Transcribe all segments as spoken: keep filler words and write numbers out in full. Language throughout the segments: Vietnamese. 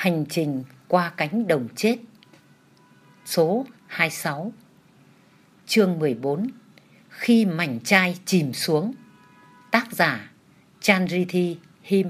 Hành trình qua cánh đồng chết. Số hai mươi sáu. Chương mười bốn. Khi mảnh chai chìm xuống. Tác giả Chandrithi Him.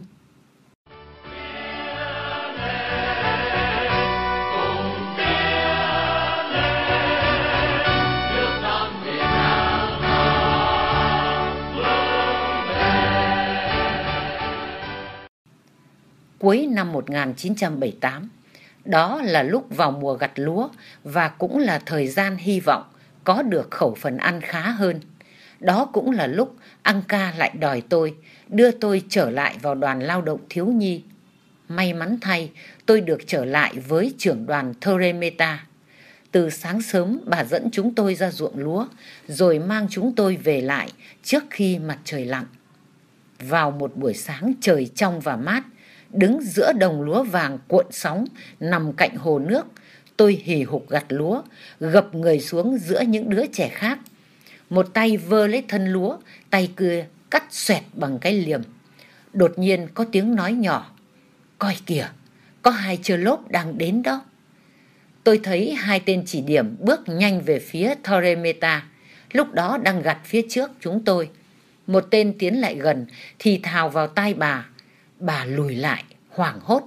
Cuối năm một nghìn chín trăm bảy mươi tám, đó là lúc vào mùa gặt lúa và cũng là thời gian hy vọng có được khẩu phần ăn khá hơn. Đó cũng là lúc Anka lại đòi tôi, đưa tôi trở lại vào đoàn lao động thiếu nhi. May mắn thay, tôi được trở lại với trưởng đoàn Theremeta. Từ sáng sớm bà dẫn chúng tôi ra ruộng lúa, rồi mang chúng tôi về lại trước khi mặt trời lặn. Vào một buổi sáng trời trong và mát, đứng giữa đồng lúa vàng cuộn sóng nằm cạnh hồ nước, tôi hì hục gặt lúa, gập người xuống giữa những đứa trẻ khác. Một tay vơ lấy thân lúa, tay kia cắt xoẹt bằng cái liềm. Đột nhiên có tiếng nói nhỏ: "Coi kìa, có hai chơ lốp đang đến đó." Tôi thấy hai tên chỉ điểm bước nhanh về phía Theremeta, lúc đó đang gặt phía trước chúng tôi. Một tên tiến lại gần, thì thào vào tai bà. Bà lùi lại, hoảng hốt.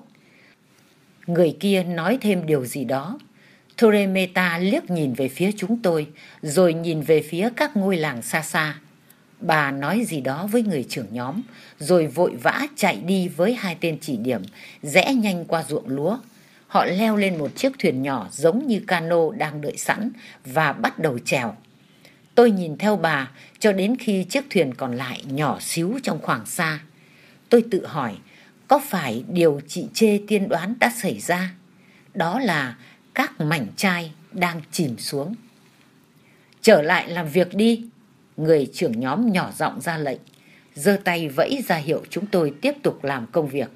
Người kia nói thêm điều gì đó. Theremeta liếc nhìn về phía chúng tôi, rồi nhìn về phía các ngôi làng xa xa. Bà nói gì đó với người trưởng nhóm, rồi vội vã chạy đi với hai tên chỉ điểm, rẽ nhanh qua ruộng lúa. Họ leo lên một chiếc thuyền nhỏ giống như cano đang đợi sẵn và bắt đầu chèo. Tôi nhìn theo bà cho đến khi chiếc thuyền còn lại nhỏ xíu trong khoảng xa. Tôi tự hỏi, có phải điều chị Chê tiên đoán đã xảy ra? Đó là các mảnh chai đang chìm xuống. "Trở lại làm việc đi," người trưởng nhóm nhỏ giọng ra lệnh, giơ tay vẫy ra hiệu chúng tôi tiếp tục làm công việc.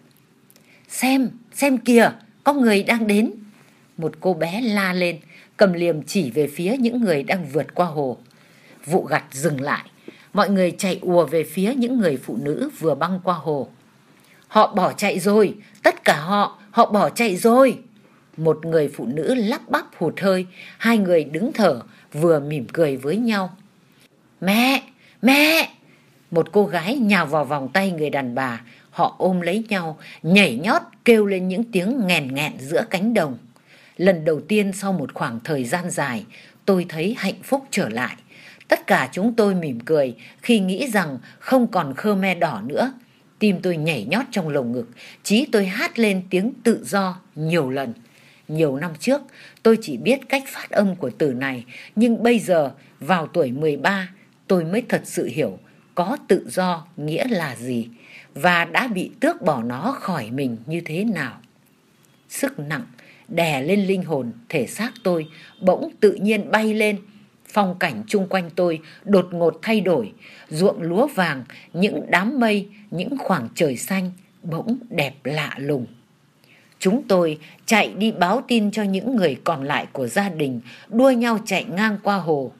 Xem, xem kìa, có người đang đến." Một cô bé la lên, cầm liềm chỉ về phía những người đang vượt qua hồ. Vụ gặt dừng lại, mọi người chạy ùa về phía những người phụ nữ vừa băng qua hồ. "Họ bỏ chạy rồi, tất cả họ, họ bỏ chạy rồi." Một người phụ nữ lắp bắp hụt hơi, hai người đứng thở, vừa mỉm cười với nhau. "Mẹ, mẹ!" Một cô gái nhào vào vòng tay người đàn bà, họ ôm lấy nhau, nhảy nhót kêu lên những tiếng nghèn nghẹn giữa cánh đồng. Lần đầu tiên sau một khoảng thời gian dài, tôi thấy hạnh phúc trở lại. Tất cả chúng tôi mỉm cười khi nghĩ rằng không còn Khmer đỏ nữa. Tim tôi nhảy nhót trong lồng ngực, trí tôi hát lên tiếng tự do nhiều lần. Nhiều năm trước, tôi chỉ biết cách phát âm của từ này, nhưng bây giờ, vào tuổi mười ba, tôi mới thật sự hiểu có tự do nghĩa là gì và đã bị tước bỏ nó khỏi mình như thế nào. Sức nặng đè lên linh hồn, thể xác tôi bỗng tự nhiên bay lên. Phong cảnh chung quanh tôi đột ngột thay đổi, ruộng lúa vàng, những đám mây, những khoảng trời xanh bỗng đẹp lạ lùng. Chúng tôi chạy đi báo tin cho những người còn lại của gia đình, đua nhau chạy ngang qua hồ.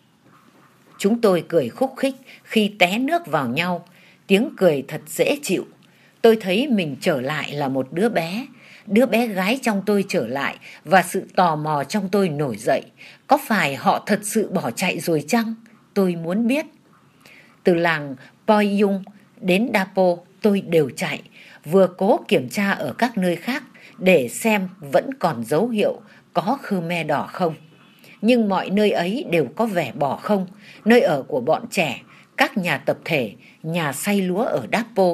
Chúng tôi cười khúc khích khi té nước vào nhau, tiếng cười thật dễ chịu. Tôi thấy mình trở lại là một đứa bé. Đứa bé gái trong tôi trở lại và sự tò mò trong tôi nổi dậy. Có phải họ thật sự bỏ chạy rồi chăng? Tôi muốn biết. Từ làng Poyung đến Dapo tôi đều chạy, vừa cố kiểm tra ở các nơi khác để xem vẫn còn dấu hiệu có Khmer đỏ không. Nhưng mọi nơi ấy đều có vẻ bỏ không, nơi ở của bọn trẻ, các nhà tập thể, nhà xay lúa ở Dapo.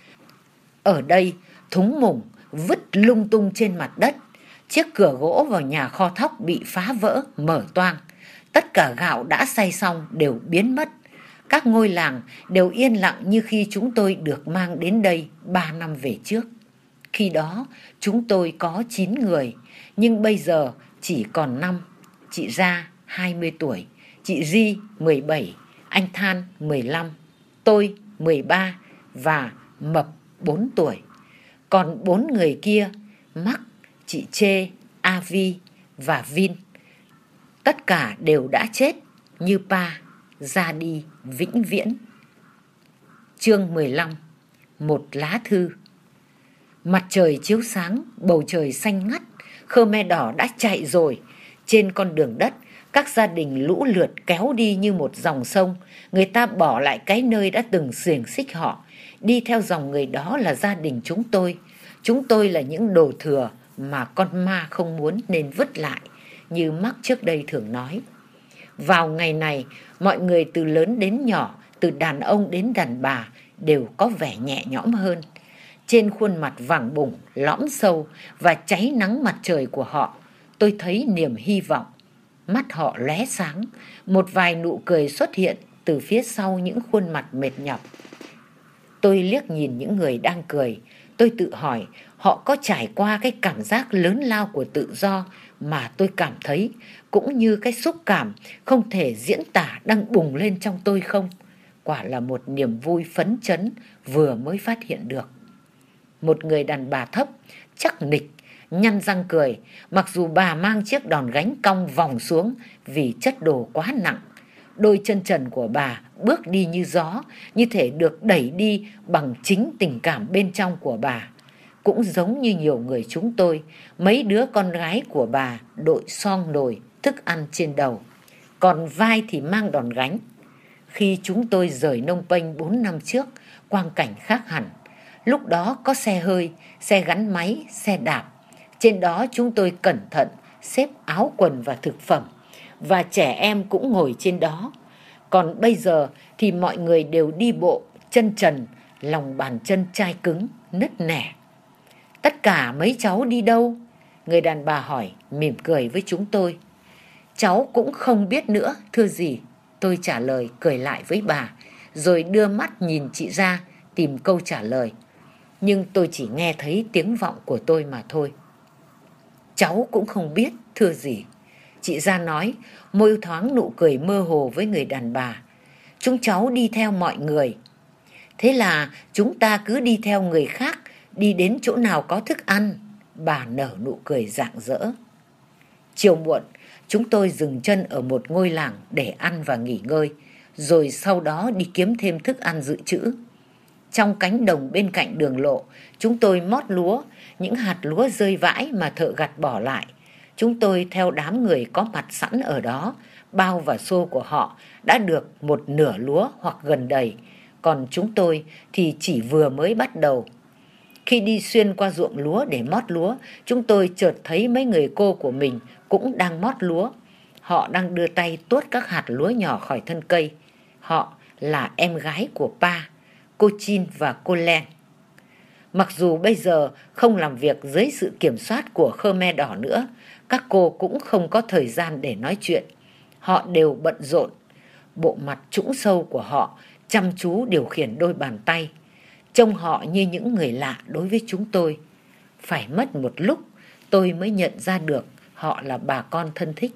Ở đây, thúng mùng vứt lung tung trên mặt đất. Chiếc cửa gỗ vào nhà kho thóc bị phá vỡ, mở toang. Tất cả gạo đã xay xong đều biến mất. Các ngôi làng đều yên lặng như khi chúng tôi được mang đến đây ba năm về trước. Khi đó, chúng tôi có chín người, nhưng bây giờ chỉ còn năm. Chị Ra, hai mươi tuổi, chị Ri, mười bảy, anh Than, mười lăm, tôi, mười ba và Mập, bốn tuổi. Còn bốn người kia, Mắc, chị Chê, Avi và Vin, tất cả đều đã chết như Pa, ra đi vĩnh viễn. Chương mười lăm. Một lá thư. Mặt trời chiếu sáng, bầu trời xanh ngắt, Khmer Đỏ đã chạy rồi. Trên con đường đất, các gia đình lũ lượt kéo đi như một dòng sông. Người ta bỏ lại cái nơi đã từng xiềng xích họ. Đi theo dòng người đó là gia đình chúng tôi. Chúng tôi là những đồ thừa mà con ma không muốn nên vứt lại, như Mark trước đây thường nói. Vào ngày này, mọi người từ lớn đến nhỏ, từ đàn ông đến đàn bà đều có vẻ nhẹ nhõm hơn. Trên khuôn mặt vàng bùng, lõm sâu và cháy nắng mặt trời của họ, tôi thấy niềm hy vọng. Mắt họ lóe sáng, một vài nụ cười xuất hiện từ phía sau những khuôn mặt mệt nhọc. Tôi liếc nhìn những người đang cười, tôi tự hỏi họ có trải qua cái cảm giác lớn lao của tự do mà tôi cảm thấy, cũng như cái xúc cảm không thể diễn tả đang bùng lên trong tôi không? Quả là một niềm vui phấn chấn vừa mới phát hiện được. Một người đàn bà thấp, chắc nịch, nhăn răng cười, mặc dù bà mang chiếc đòn gánh cong vòng xuống vì chất đồ quá nặng. Đôi chân trần của bà bước đi như gió, như thể được đẩy đi bằng chính tình cảm bên trong của bà. Cũng giống như nhiều người chúng tôi, mấy đứa con gái của bà đội son nồi, thức ăn trên đầu, còn vai thì mang đòn gánh. Khi chúng tôi rời Phnom Penh bốn năm trước, quang cảnh khác hẳn. Lúc đó có xe hơi, xe gắn máy, xe đạp. Trên đó chúng tôi cẩn thận xếp áo quần và thực phẩm, và trẻ em cũng ngồi trên đó. Còn bây giờ thì mọi người đều đi bộ, chân trần, lòng bàn chân chai cứng, nứt nẻ. Tất cả mấy cháu đi đâu? Người đàn bà hỏi, mỉm cười với chúng tôi. Cháu cũng không biết nữa, thưa dì. Tôi trả lời, cười lại với bà, rồi đưa mắt nhìn chị ra tìm câu trả lời. Nhưng tôi chỉ nghe thấy tiếng vọng của tôi mà thôi. Cháu cũng không biết, thưa dì. Chị Gia nói, môi thoáng nụ cười mơ hồ với người đàn bà. Chúng cháu đi theo mọi người. Thế là chúng ta cứ đi theo người khác, đi đến chỗ nào có thức ăn. Bà nở nụ cười rạng rỡ. Chiều muộn, chúng tôi dừng chân ở một ngôi làng để ăn và nghỉ ngơi, rồi sau đó đi kiếm thêm thức ăn dự trữ. Trong cánh đồng bên cạnh đường lộ, chúng tôi mót lúa, những hạt lúa rơi vãi mà thợ gặt bỏ lại. Chúng tôi theo đám người có mặt sẵn ở đó, bao và xô của họ đã được một nửa lúa hoặc gần đầy, còn chúng tôi thì chỉ vừa mới bắt đầu. Khi đi xuyên qua ruộng lúa để mót lúa, chúng tôi chợt thấy mấy người cô của mình cũng đang mót lúa. Họ đang đưa tay tuốt các hạt lúa nhỏ khỏi thân cây. Họ là em gái của Pa, cô Chin và cô Len. Mặc dù bây giờ không làm việc dưới sự kiểm soát của Khmer Đỏ nữa, các cô cũng không có thời gian để nói chuyện. Họ đều bận rộn. Bộ mặt trũng sâu của họ chăm chú điều khiển đôi bàn tay. Trông họ như những người lạ đối với chúng tôi. Phải mất một lúc tôi mới nhận ra được họ là bà con thân thích.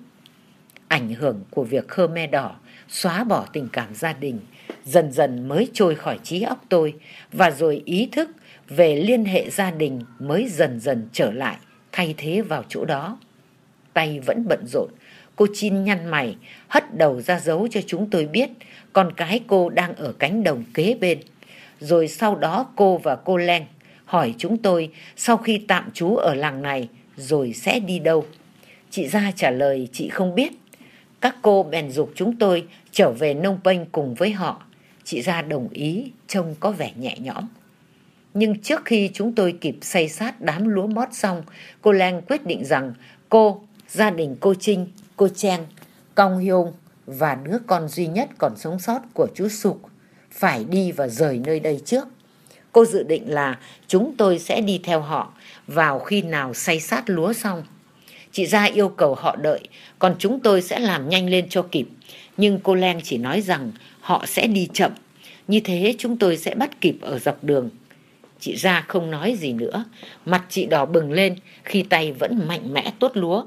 Ảnh hưởng của việc Khmer Đỏ xóa bỏ tình cảm gia đình dần dần mới trôi khỏi trí óc tôi, và rồi ý thức về liên hệ gia đình mới dần dần trở lại, thay thế vào chỗ đó. Tay vẫn bận rộn, cô Chin nhăn mày, hất đầu ra dấu cho chúng tôi biết con cái cô đang ở cánh đồng kế bên. Rồi sau đó cô và cô Len hỏi chúng tôi sau khi tạm trú ở làng này rồi sẽ đi đâu. Chị Gia trả lời chị không biết. Các cô bèn giục chúng tôi trở về Phnom Penh cùng với họ. Chị Gia đồng ý, trông có vẻ nhẹ nhõm. Nhưng trước khi chúng tôi kịp xây sát đám lúa mót xong, cô Len quyết định rằng cô, gia đình cô Trinh, cô Chen, Cong Hyung và đứa con duy nhất còn sống sót của chú Suk phải đi và rời nơi đây trước. Cô dự định là chúng tôi sẽ đi theo họ vào khi nào xây sát lúa xong. Chị Gia yêu cầu họ đợi, còn chúng tôi sẽ làm nhanh lên cho kịp. Nhưng cô Len chỉ nói rằng họ sẽ đi chậm, như thế chúng tôi sẽ bắt kịp ở dọc đường. Chị Gia không nói gì nữa, mặt chị đỏ bừng lên khi tay vẫn mạnh mẽ tuốt lúa.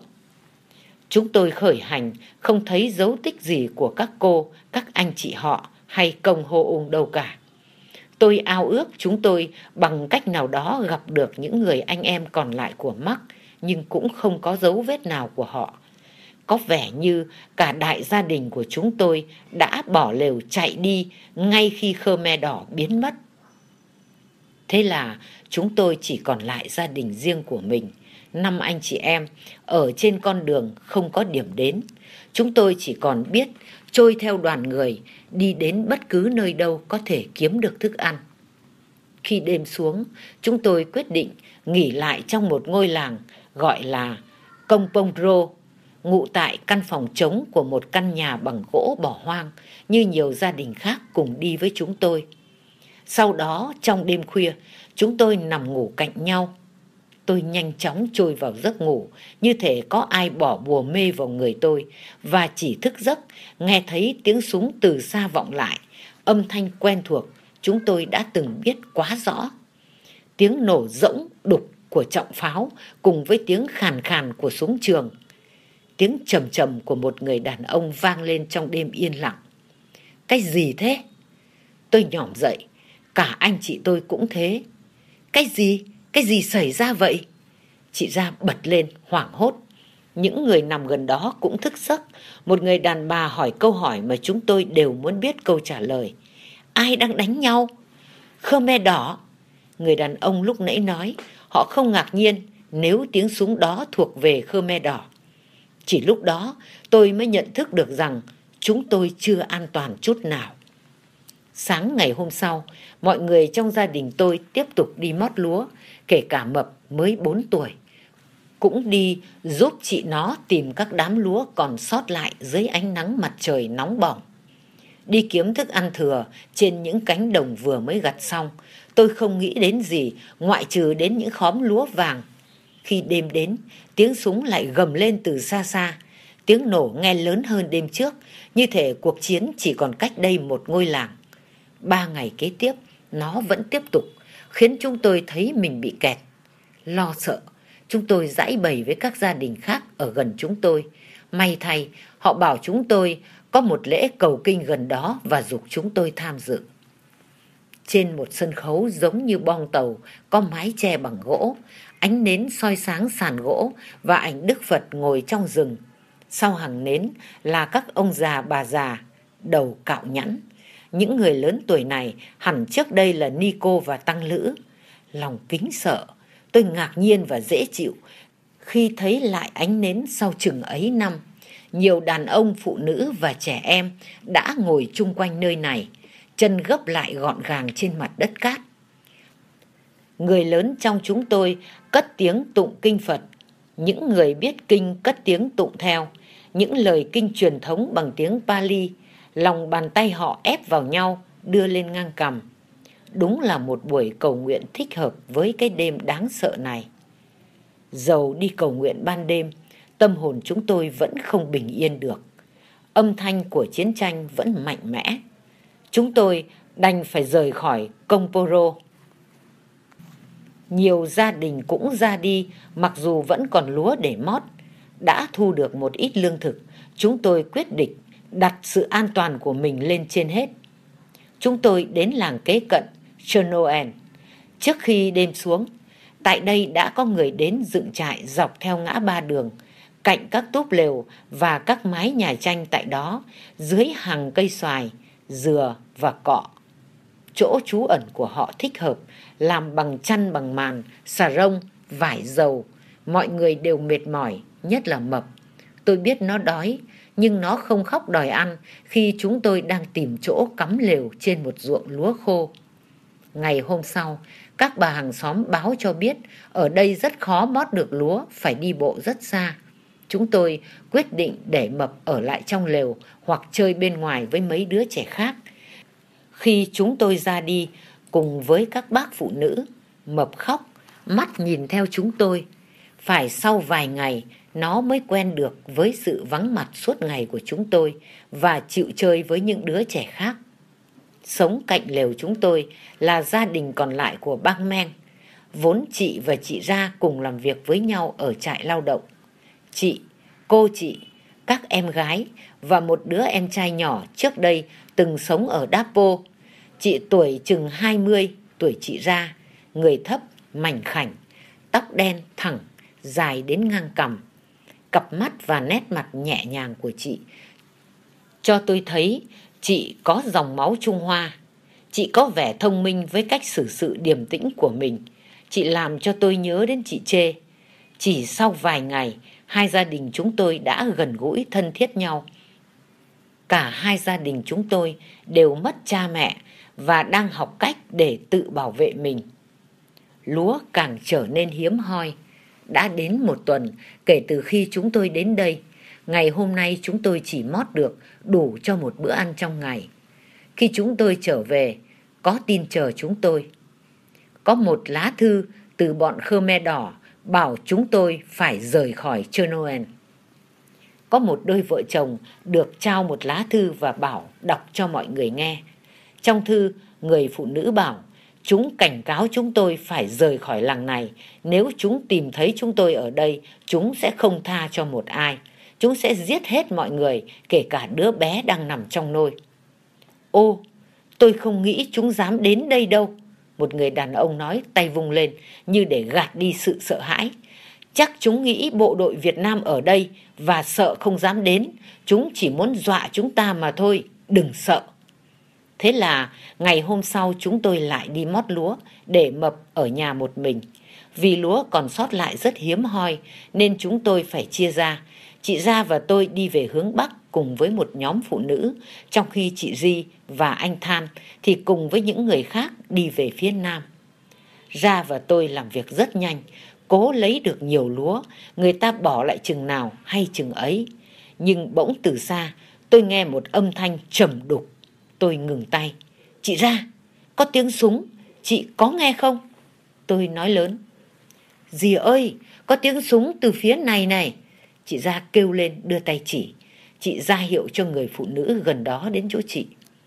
Chúng tôi khởi hành, không thấy dấu tích gì của các cô, các anh chị họ hay Công Hô Ung đâu cả. Tôi ao ước chúng tôi bằng cách nào đó gặp được những người anh em còn lại của Mark, nhưng cũng không có dấu vết nào của họ. Có vẻ như cả đại gia đình của chúng tôi đã bỏ lều chạy đi ngay khi Khmer Đỏ biến mất. Thế là chúng tôi chỉ còn lại gia đình riêng của mình, năm anh chị em, ở trên con đường không có điểm đến. Chúng tôi chỉ còn biết trôi theo đoàn người, đi đến bất cứ nơi đâu có thể kiếm được thức ăn. Khi đêm xuống, chúng tôi quyết định nghỉ lại trong một ngôi làng gọi là Công Pông Rô, ngụ tại căn phòng trống của một căn nhà bằng gỗ bỏ hoang, như nhiều gia đình khác cùng đi với chúng tôi. Sau đó, trong đêm khuya, chúng tôi nằm ngủ cạnh nhau. Tôi nhanh chóng trôi vào giấc ngủ, như thể có ai bỏ bùa mê vào người tôi, và chỉ thức giấc, nghe thấy tiếng súng từ xa vọng lại, âm thanh quen thuộc chúng tôi đã từng biết quá rõ. Tiếng nổ rỗng đục của trọng pháo cùng với tiếng khàn khàn của súng trường. Tiếng trầm trầm của một người đàn ông vang lên trong đêm yên lặng. Cái gì thế? Tôi nhỏm dậy, cả anh chị tôi cũng thế. Cái gì? Cái gì xảy ra vậy? Chị Gia bật lên hoảng hốt. Những người nằm gần đó cũng thức giấc. Một người đàn bà hỏi câu hỏi mà chúng tôi đều muốn biết câu trả lời. Ai đang đánh nhau? Khmer Đỏ. Người đàn ông lúc nãy nói họ không ngạc nhiên nếu tiếng súng đó thuộc về Khmer Đỏ. Chỉ lúc đó tôi mới nhận thức được rằng chúng tôi chưa an toàn chút nào. Sáng ngày hôm sau, mọi người trong gia đình tôi tiếp tục đi mót lúa, kể cả Mập mới bốn tuổi. Cũng đi giúp chị nó tìm các đám lúa còn sót lại dưới ánh nắng mặt trời nóng bỏng. Đi kiếm thức ăn thừa trên những cánh đồng vừa mới gặt xong, tôi không nghĩ đến gì ngoại trừ đến những khóm lúa vàng. Khi đêm đến, tiếng súng lại gầm lên từ xa xa. Tiếng nổ nghe lớn hơn đêm trước, như thể cuộc chiến chỉ còn cách đây một ngôi làng. Ba ngày kế tiếp, nó vẫn tiếp tục, khiến chúng tôi thấy mình bị kẹt. Lo sợ, chúng tôi giãi bày với các gia đình khác ở gần chúng tôi. May thay, họ bảo chúng tôi có một lễ cầu kinh gần đó và giục chúng tôi tham dự. Trên một sân khấu giống như bong tàu, có mái che bằng gỗ, ánh nến soi sáng sàn gỗ và ảnh Đức Phật ngồi trong rừng. Sau hàng nến là các ông già bà già, đầu cạo nhẵn. Những người lớn tuổi này hẳn trước đây là ni cô và tăng lữ. Lòng kính sợ, tôi ngạc nhiên và dễ chịu khi thấy lại ánh nến sau chừng ấy năm. Nhiều đàn ông, phụ nữ và trẻ em đã ngồi chung quanh nơi này, chân gấp lại gọn gàng trên mặt đất cát. Người lớn trong chúng tôi cất tiếng tụng kinh Phật. Những người biết kinh cất tiếng tụng theo. Những lời kinh truyền thống bằng tiếng Pali, lòng bàn tay họ ép vào nhau, đưa lên ngang cằm. Đúng là một buổi cầu nguyện thích hợp với cái đêm đáng sợ này. Dầu đi cầu nguyện ban đêm, tâm hồn chúng tôi vẫn không bình yên được. Âm thanh của chiến tranh vẫn mạnh mẽ. Chúng tôi đành phải rời khỏi Công Poro. Nhiều gia đình cũng ra đi, mặc dù vẫn còn lúa để mót. Đã thu được một ít lương thực, chúng tôi quyết định đặt sự an toàn của mình lên trên hết. Chúng tôi đến làng kế cận Chernoen. Trước khi đêm xuống, tại đây đã có người đến dựng trại dọc theo ngã ba đường, cạnh các túp lều và các mái nhà tranh tại đó, dưới hàng cây xoài, dừa và cọ. Chỗ trú ẩn của họ thích hợp, làm bằng chăn bằng màn, xà rông, vải dầu. Mọi người đều mệt mỏi, nhất là Mập. Tôi biết nó đói, nhưng nó không khóc đòi ăn khi chúng tôi đang tìm chỗ cắm lều trên một ruộng lúa khô. Ngày hôm sau, các bà hàng xóm báo cho biết ở đây rất khó mót được lúa, phải đi bộ rất xa. Chúng tôi quyết định để Mập ở lại trong lều hoặc chơi bên ngoài với mấy đứa trẻ khác. Khi chúng tôi ra đi cùng với các bác phụ nữ, Mập khóc, mắt nhìn theo chúng tôi. Phải sau vài ngày, nó mới quen được với sự vắng mặt suốt ngày của chúng tôi và chịu chơi với những đứa trẻ khác. Sống cạnh lều chúng tôi là gia đình còn lại của bác Men. Vốn chị và chị Ra cùng làm việc với nhau ở trại lao động. Chị, cô chị, các em gái và một đứa em trai nhỏ trước đây từng sống ở Dapo. Chị tuổi chừng hai mươi, tuổi chị Ra, người thấp, mảnh khảnh, tóc đen thẳng, dài đến ngang cằm. Cặp mắt và nét mặt nhẹ nhàng của chị cho tôi thấy chị có dòng máu Trung Hoa. Chị có vẻ thông minh với cách xử sự điềm tĩnh của mình. Chị làm cho tôi nhớ đến chị Chê. Chỉ sau vài ngày, hai gia đình chúng tôi đã gần gũi thân thiết nhau. Cả hai gia đình chúng tôi đều mất cha mẹ và đang học cách để tự bảo vệ mình. Lúa càng trở nên hiếm hoi. Đã đến một tuần kể từ khi chúng tôi đến đây. Ngày hôm nay chúng tôi chỉ mót được đủ cho một bữa ăn trong ngày. Khi chúng tôi trở về, có tin chờ chúng tôi. Có một lá thư từ bọn Khmer Đỏ bảo chúng tôi phải rời khỏi Chernoen. Có một đôi vợ chồng được trao một lá thư và bảo đọc cho mọi người nghe. Trong thư, người phụ nữ bảo chúng cảnh cáo chúng tôi phải rời khỏi làng này. Nếu chúng tìm thấy chúng tôi ở đây, chúng sẽ không tha cho một ai. Chúng sẽ giết hết mọi người, kể cả đứa bé đang nằm trong nôi. Ô, tôi không nghĩ chúng dám đến đây đâu. Một người đàn ông nói, tay vung lên như để gạt đi sự sợ hãi. Chắc chúng nghĩ bộ đội Việt Nam ở đây và sợ không dám đến. Chúng chỉ muốn dọa chúng ta mà thôi, đừng sợ. Thế là ngày hôm sau chúng tôi lại đi mót lúa để Mập ở nhà một mình. Vì lúa còn sót lại rất hiếm hoi nên chúng tôi phải chia ra. Chị Gia và tôi đi về hướng Bắc cùng với một nhóm phụ nữ, trong khi chị Di và anh Than thì cùng với những người khác đi về phía Nam. Gia và tôi làm việc rất nhanh, cố lấy được nhiều lúa, người ta bỏ lại chừng nào hay chừng ấy. Nhưng bỗng từ xa tôi nghe một âm thanh trầm đục. Tôi ngừng tay. Chị Gia, có tiếng súng, chị có nghe không? Tôi nói lớn. Dì ơi, có tiếng súng từ phía này này. Chị Gia kêu lên đưa tay chỉ. Chị ra hiệu cho người phụ nữ gần đó đến chỗ chị.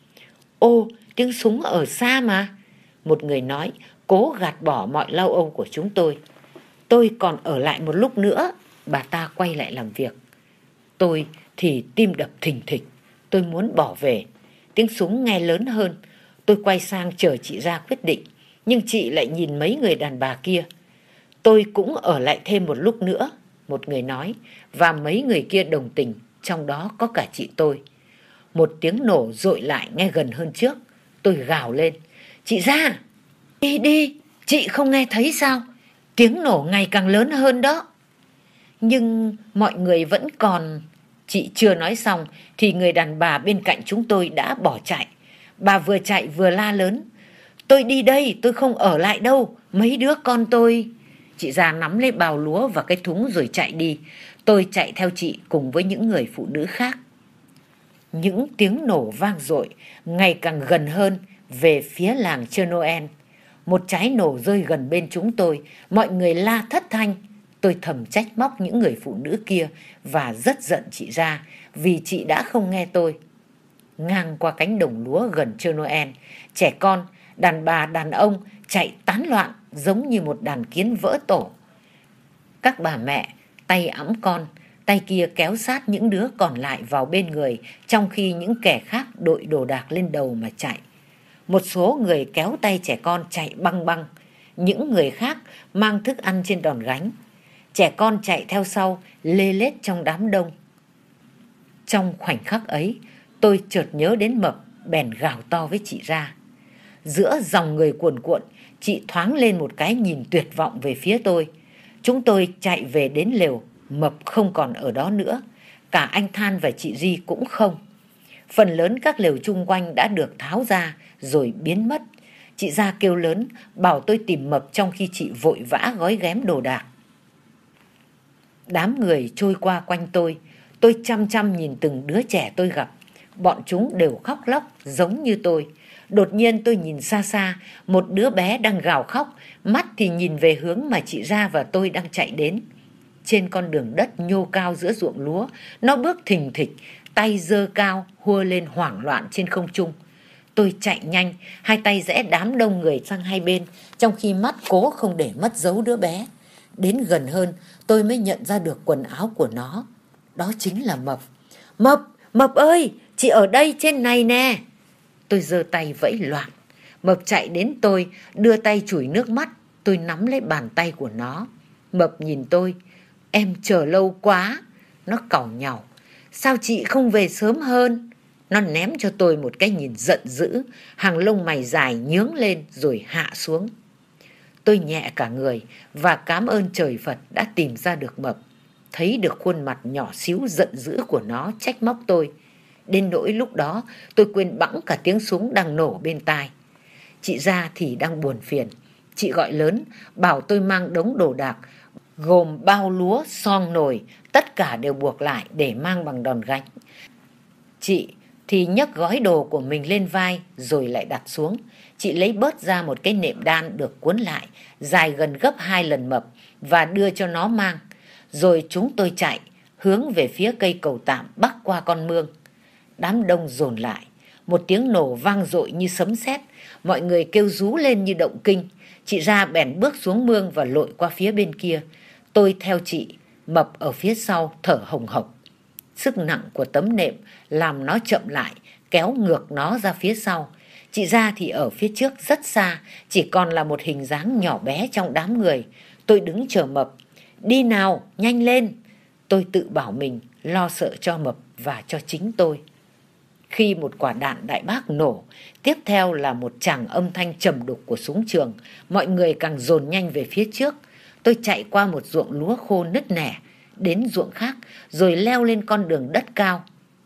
Ô, tiếng súng ở xa mà. Một người nói, cố gạt bỏ mọi lo âu của chúng tôi. Tôi còn ở lại một lúc nữa. Bà ta quay lại làm việc. Tôi thì tim đập thình thịch. Tôi muốn bỏ về. Tiếng súng nghe lớn hơn. Tôi quay sang chờ chị Gia quyết định. Nhưng chị lại nhìn mấy người đàn bà kia. Tôi cũng ở lại thêm một lúc nữa. Một người nói. Và mấy người kia đồng tình. Trong đó có cả chị tôi. Một tiếng nổ dội lại nghe gần hơn trước. Tôi gào lên. Chị Gia, đi đi. Chị không nghe thấy sao? Tiếng nổ ngày càng lớn hơn đó. Nhưng mọi người vẫn còn... Chị chưa nói xong thì người đàn bà bên cạnh chúng tôi đã bỏ chạy. Bà vừa chạy vừa la lớn. Tôi đi đây, tôi không ở lại đâu. Mấy đứa con tôi... Chị Gia nắm lấy bào lúa và cái thúng rồi chạy đi. Tôi chạy theo chị cùng với những người phụ nữ khác. Những tiếng nổ vang dội ngày càng gần hơn về phía làng Chernoen. Một trái nổ rơi gần bên chúng tôi. Mọi người la thất thanh. Tôi thầm trách móc những người phụ nữ kia và rất giận chị Gia vì chị đã không nghe tôi. Ngang qua cánh đồng lúa gần Chernoen, trẻ con, đàn bà, đàn ông chạy tán loạn giống như một đàn kiến vỡ tổ. Các bà mẹ tay ẵm con, tay kia kéo sát những đứa còn lại vào bên người, trong khi những kẻ khác đội đồ đạc lên đầu mà chạy. Một số người kéo tay trẻ con chạy băng băng, những người khác mang thức ăn trên đòn gánh. Trẻ con chạy theo sau, lê lết trong đám đông. Trong khoảnh khắc ấy, tôi chợt nhớ đến Mập, bèn gào to với chị Gia. Giữa dòng người cuồn cuộn, chị thoáng lên một cái nhìn tuyệt vọng về phía tôi. Chúng tôi chạy về đến lều, Mập không còn ở đó nữa. Cả anh Than và chị Di cũng không. Phần lớn các lều chung quanh đã được tháo ra rồi biến mất. Chị Gia kêu lớn, bảo tôi tìm Mập trong khi chị vội vã gói ghém đồ đạc. Đám người trôi qua quanh tôi. Tôi chăm chăm nhìn từng đứa trẻ tôi gặp. Bọn chúng đều khóc lóc giống như tôi. Đột nhiên tôi nhìn xa xa, một đứa bé đang gào khóc, mắt thì nhìn về hướng mà chị Gia và tôi đang chạy đến. Trên con đường đất nhô cao giữa ruộng lúa, nó bước thình thịch, tay giơ cao, hua lên hoảng loạn trên không trung. Tôi chạy nhanh, hai tay rẽ đám đông người sang hai bên, trong khi mắt cố không để mất dấu đứa bé. Đến gần hơn, tôi mới nhận ra được quần áo của nó. Đó chính là Mập. Mập, Mập ơi, chị ở đây trên này nè. Tôi giơ tay vẫy loạn. Mập chạy đến tôi, đưa tay chùi nước mắt. Tôi nắm lấy bàn tay của nó. Mập nhìn tôi. Em chờ lâu quá. Nó càu nhàu. Sao chị không về sớm hơn? Nó ném cho tôi một cái nhìn giận dữ, hàng lông mày dài nhướng lên rồi hạ xuống. Tôi nhẹ cả người và cảm ơn trời Phật đã tìm ra được Mập. Thấy được khuôn mặt nhỏ xíu giận dữ của nó trách móc tôi. Đến nỗi lúc đó tôi quên bẵng cả tiếng súng đang nổ bên tai. Chị Gia thì đang buồn phiền. Chị gọi lớn bảo tôi mang đống đồ đạc gồm bao lúa, xoong nồi, tất cả đều buộc lại để mang bằng đòn gánh. Chị thì nhấc gói đồ của mình lên vai rồi lại đặt xuống. Chị lấy bớt ra một cái nệm đan được cuốn lại, dài gần gấp hai lần Mập và đưa cho nó mang. Rồi chúng tôi chạy, hướng về phía cây cầu tạm bắc qua con mương. Đám đông dồn lại, một tiếng nổ vang dội như sấm sét, mọi người kêu rú lên như động kinh. Chị Ra bèn bước xuống mương và lội qua phía bên kia. Tôi theo chị, Mập ở phía sau thở hồng hộc. Sức nặng của tấm nệm làm nó chậm lại, kéo ngược nó ra phía sau. Chị Ra thì ở phía trước rất xa, chỉ còn là một hình dáng nhỏ bé trong đám người. Tôi đứng chờ Mập. Đi nào, nhanh lên. Tôi tự bảo mình, lo sợ cho Mập và cho chính tôi. Khi một quả đạn đại bác nổ, tiếp theo là một tràng âm thanh trầm đục của súng trường, mọi người càng dồn nhanh về phía trước. Tôi chạy qua một ruộng lúa khô nứt nẻ, đến ruộng khác, rồi leo lên con đường đất cao.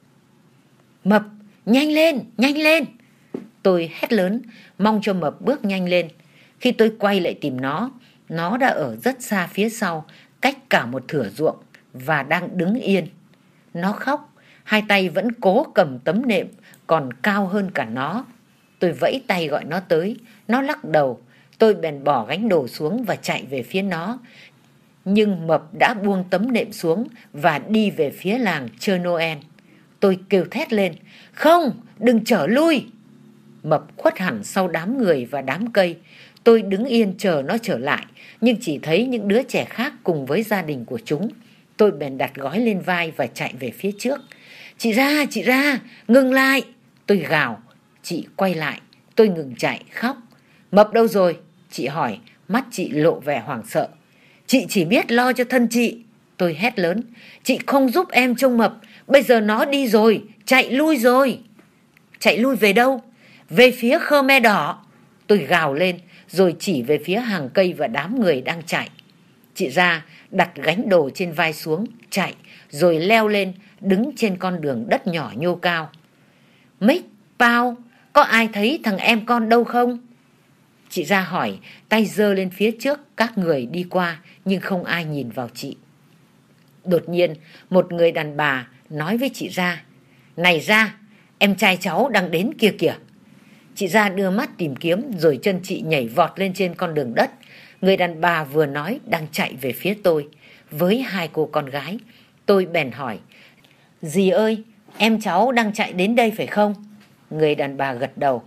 Mập, nhanh lên, nhanh lên! Tôi hét lớn, mong cho Mập bước nhanh lên. Khi tôi quay lại tìm nó, nó đã ở rất xa phía sau, cách cả một thửa ruộng, và đang đứng yên. Nó khóc, hai tay vẫn cố cầm tấm nệm, còn cao hơn cả nó. Tôi vẫy tay gọi nó tới, nó lắc đầu. Tôi bèn bỏ gánh đồ xuống và chạy về phía nó. Nhưng Mập đã buông tấm nệm xuống và đi về phía làng chơi Noel. Tôi kêu thét lên, không, đừng trở lui. Mập khuất hẳn sau đám người và đám cây. Tôi đứng yên chờ nó trở lại, nhưng chỉ thấy những đứa trẻ khác cùng với gia đình của chúng. Tôi bèn đặt gói lên vai và chạy về phía trước. Chị Ra, chị Ra, ngừng lại. Tôi gào. Chị quay lại. Tôi ngừng chạy, khóc. Mập đâu rồi? Chị hỏi, mắt chị lộ vẻ hoảng sợ. Chị chỉ biết lo cho thân chị. Tôi hét lớn. Chị không giúp em trông Mập. Bây giờ nó đi rồi, chạy lui rồi. Chạy lui về đâu? Về phía Khmer Đỏ. Tôi gào lên, rồi chỉ về phía hàng cây và đám người đang chạy. Chị Ra đặt gánh đồ trên vai xuống, chạy, rồi leo lên, đứng trên con đường đất nhỏ nhô cao. Mích, Pao, có ai thấy thằng em con đâu không? Chị Ra hỏi, tay giơ lên phía trước, các người đi qua, nhưng không ai nhìn vào chị. Đột nhiên, một người đàn bà nói với chị Ra, này Ra, em trai cháu đang đến kia kìa. Chị Ra đưa mắt tìm kiếm, rồi chân chị nhảy vọt lên trên con đường đất. Người đàn bà vừa nói đang chạy về phía tôi, với hai cô con gái. Tôi bèn hỏi, dì ơi, em cháu đang chạy đến đây phải không? Người đàn bà gật đầu.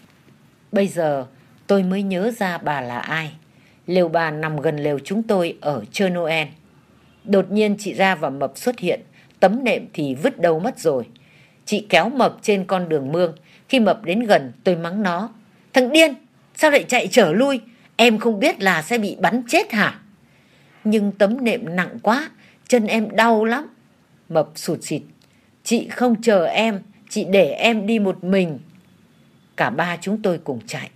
Bây giờ tôi mới nhớ ra bà là ai. Lều bà nằm gần lều chúng tôi ở chơi Noel. Đột nhiên chị Ra và Mập xuất hiện, tấm nệm thì vứt đâu mất rồi. Chị kéo Mập trên con đường mương. Khi Mập đến gần, tôi mắng nó. Thằng điên, sao lại chạy trở lui? Em không biết là sẽ bị bắn chết hả? Nhưng tấm nệm nặng quá, chân em đau lắm. Mập sụt sịt. Chị không chờ em, chị để em đi một mình. Cả ba chúng tôi cùng chạy.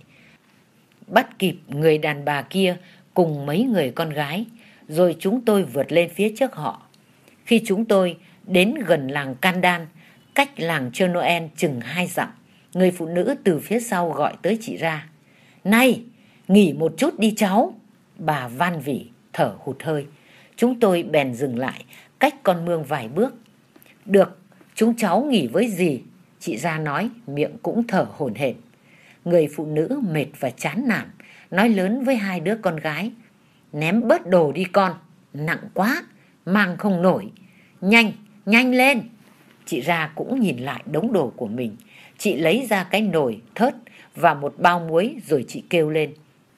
Bắt kịp người đàn bà kia cùng mấy người con gái, rồi chúng tôi vượt lên phía trước họ. Khi chúng tôi đến gần làng Kandan, cách làng chơi Noel chừng hai dặm, người phụ nữ từ phía sau gọi tới chị Ra. Này, nghỉ một chút đi cháu. Bà van vỉ, thở hụt hơi. Chúng tôi bèn dừng lại, cách con mương vài bước. Được, chúng cháu nghỉ với dì, chị Ra nói, miệng cũng thở hổn hển. Người phụ nữ mệt và chán nản, nói lớn với hai đứa con gái. Ném bớt đồ đi con, nặng quá, mang không nổi. Nhanh, nhanh lên. Chị Ra cũng nhìn lại đống đồ của mình. Chị lấy ra cái nồi, thớt và một bao muối rồi chị kêu lên.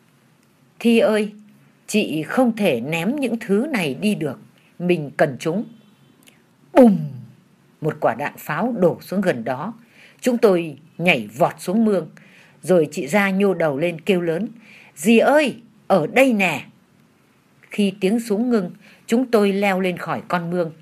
Thi ơi, chị không thể ném những thứ này đi được, mình cần chúng. Bùm! Một quả đạn pháo đổ xuống gần đó. Chúng tôi nhảy vọt xuống mương. Rồi chị Ra nhô đầu lên kêu lớn. Dì ơi, ở đây nè. Khi tiếng súng ngưng, chúng tôi leo lên khỏi con mương.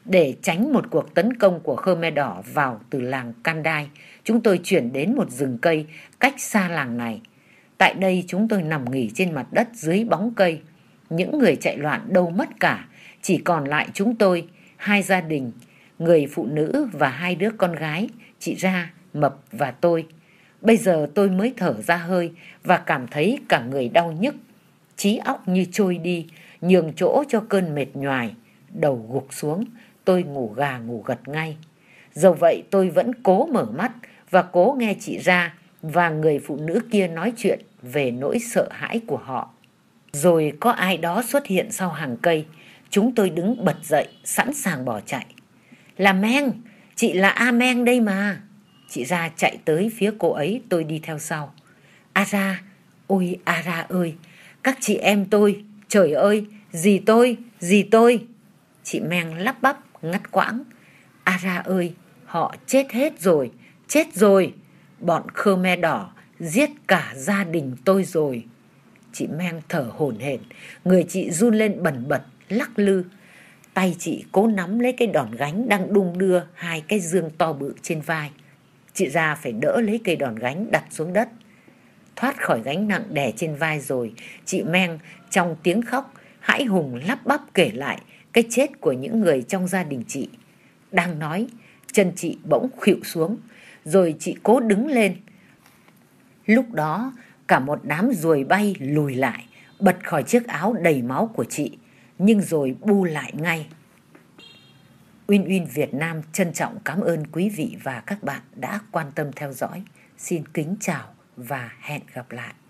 Để tránh một cuộc tấn công của Khmer Đỏ vào từ làng Kandai, chúng tôi chuyển đến một rừng cây cách xa làng này. Tại đây chúng tôi nằm nghỉ trên mặt đất dưới bóng cây. Những người chạy loạn đâu mất cả, chỉ còn lại chúng tôi, hai gia đình, người phụ nữ và hai đứa con gái, chị Ra, Mập và tôi. Bây giờ tôi mới thở ra hơi và cảm thấy cả người đau nhức. Trí óc như trôi đi, nhường chỗ cho cơn mệt nhoài. Đầu gục xuống, tôi ngủ gà ngủ gật ngay. Dẫu vậy tôi vẫn cố mở mắt và cố nghe chị Ra và người phụ nữ kia nói chuyện về nỗi sợ hãi của họ. Rồi có ai đó xuất hiện sau hàng cây. Chúng tôi đứng bật dậy, sẵn sàng bỏ chạy. Là Meng, chị là A Meng đây mà. Chị Ra chạy tới phía cô ấy, tôi đi theo sau. A Ra, ôi A Ra ơi, các chị em tôi, trời ơi, dì tôi, dì tôi. Chị Meng lắp bắp, ngắt quãng. A Ra ơi, họ chết hết rồi, chết rồi. Bọn Khmer Đỏ giết cả gia đình tôi rồi. Chị Meng thở hổn hển, người chị run lên bần bật, lắc lư. Tay chị cố nắm lấy cái đòn gánh đang đung đưa hai cái dương to bự trên vai. Chị Ra phải đỡ lấy cây đòn gánh đặt xuống đất. Thoát khỏi gánh nặng đè trên vai rồi, chị Meng trong tiếng khóc hãi hùng lắp bắp kể lại cái chết của những người trong gia đình chị. Đang nói, chân chị bỗng khuỵu xuống, rồi chị cố đứng lên. Lúc đó, cả một đám ruồi bay lùi lại, bật khỏi chiếc áo đầy máu của chị, nhưng rồi bu lại ngay. Uyên Uyên Việt Nam trân trọng cảm ơn quý vị và các bạn đã quan tâm theo dõi. Xin kính chào và hẹn gặp lại.